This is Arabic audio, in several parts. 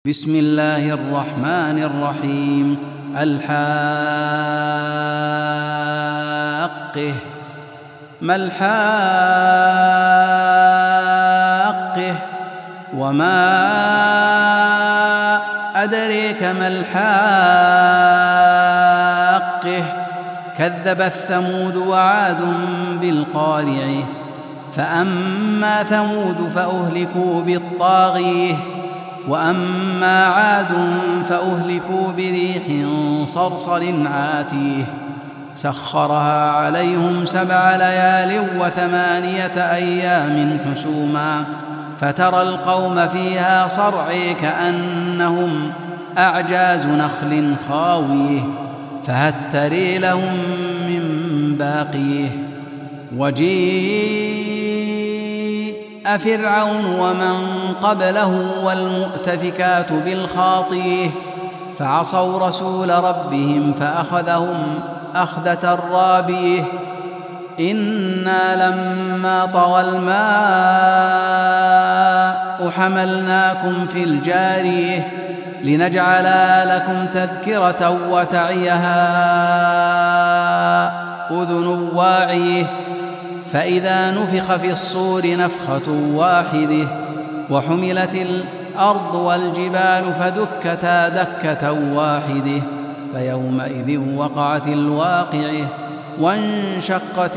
بسم الله الرحمن الرحيم. الحاقة. ما الحاقة وما أدريك ما الحاقة. كذبت ثمود وعاد بالقارعة. فأما ثمود فأهلكوا بالطاغية وأما عاد فأهلكوا بريح صرصر عاتيه سخرها عليهم 7 ليال و8 أيام حسوما فترى القوم فيها صرعى كأنهم أعجاز نخل خاويه فهل ترى لهم من باقيه. وجيء فرعون ومن قبله والمؤتفكات بالخاطيه فعصوا رسول ربهم فأخذهم أخذة رابيه. إنا لما طغى الماء حملناكم في الجارية لنجعلها لكم تذكرة وتعيها أذن واعية. فإذا نفخ في الصور نفخة واحدة وحملت الأرض والجبال فدكتا دكة واحدة فيومئذ وقعت الواقعة وانشقت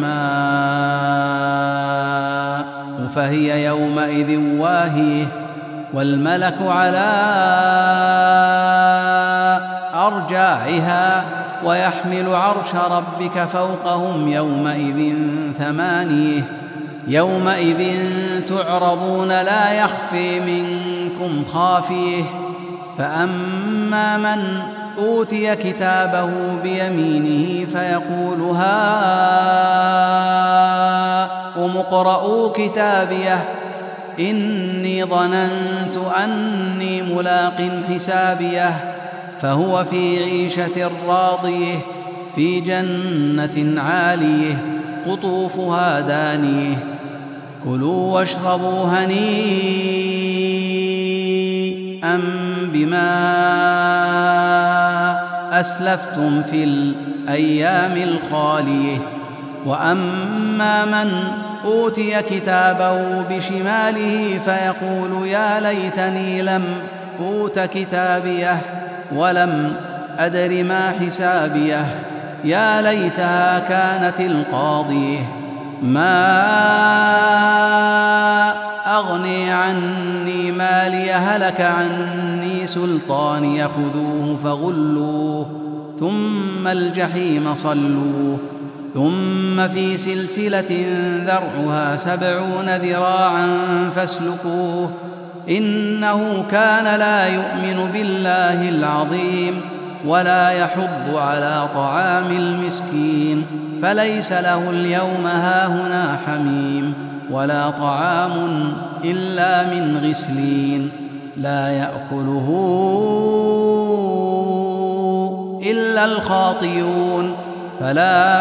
السماء فهي يومئذ واهية والملك على أرجائها ويحمل عرش ربك فوقهم يومئذ 8. يومئذ تعرضون لا يخفي منكم خافيه. فأما من أوتي كتابه بيمينه فيقول هاؤم اقرءوا كتابيه إني ظننت أني ملاق حسابيه فهو في عيشة راضية في جنة عالية قطوفها دانية. كلوا واشربوا هنيئا بما أسلفتم في الأيام الخالية. وأما من أوتي كتابه بشماله فيقول يا ليتني لم أوت كتابيه ولم أدر ما حسابيه يا ليتها كانت القاضية ما أغني عني مالي هلك عني سلطاني خذوه فغلوه ثم الجحيم صلوه ثم في سلسلة ذرعها 70 ذراعا فاسلكوه إنه كان لا يؤمن بالله العظيم ولا يحض على طعام المسكين فليس له اليوم هاهنا حميم ولا طعام إلا من غسلين لا يأكله إلا الخاطئون. فلا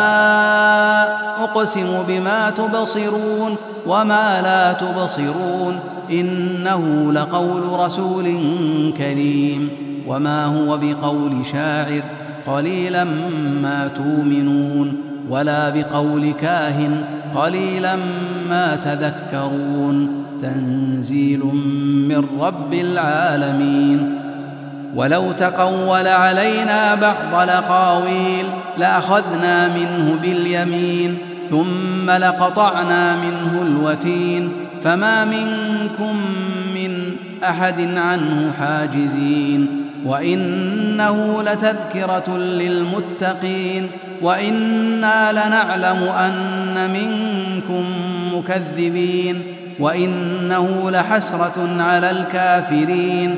أقسم بما تبصرون وما لا تبصرون إنه لقول رسول كريم وما هو بقول شاعر قليلا ما تؤمنون ولا بقول كاهن قليلا ما تذكرون تنزيل من رب العالمين. ولو تقول علينا بعض الأقاويل لأخذنا منه باليمين ثم لقطعنا منه الوتين فما منكم من أحد عنه حاجزين. وإنه لتذكرة للمتقين وإنا لنعلم أن منكم مكذبين وإنه لحسرة على الكافرين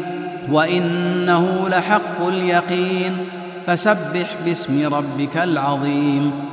وإنه لحق اليقين. فسبح باسم ربك العظيم.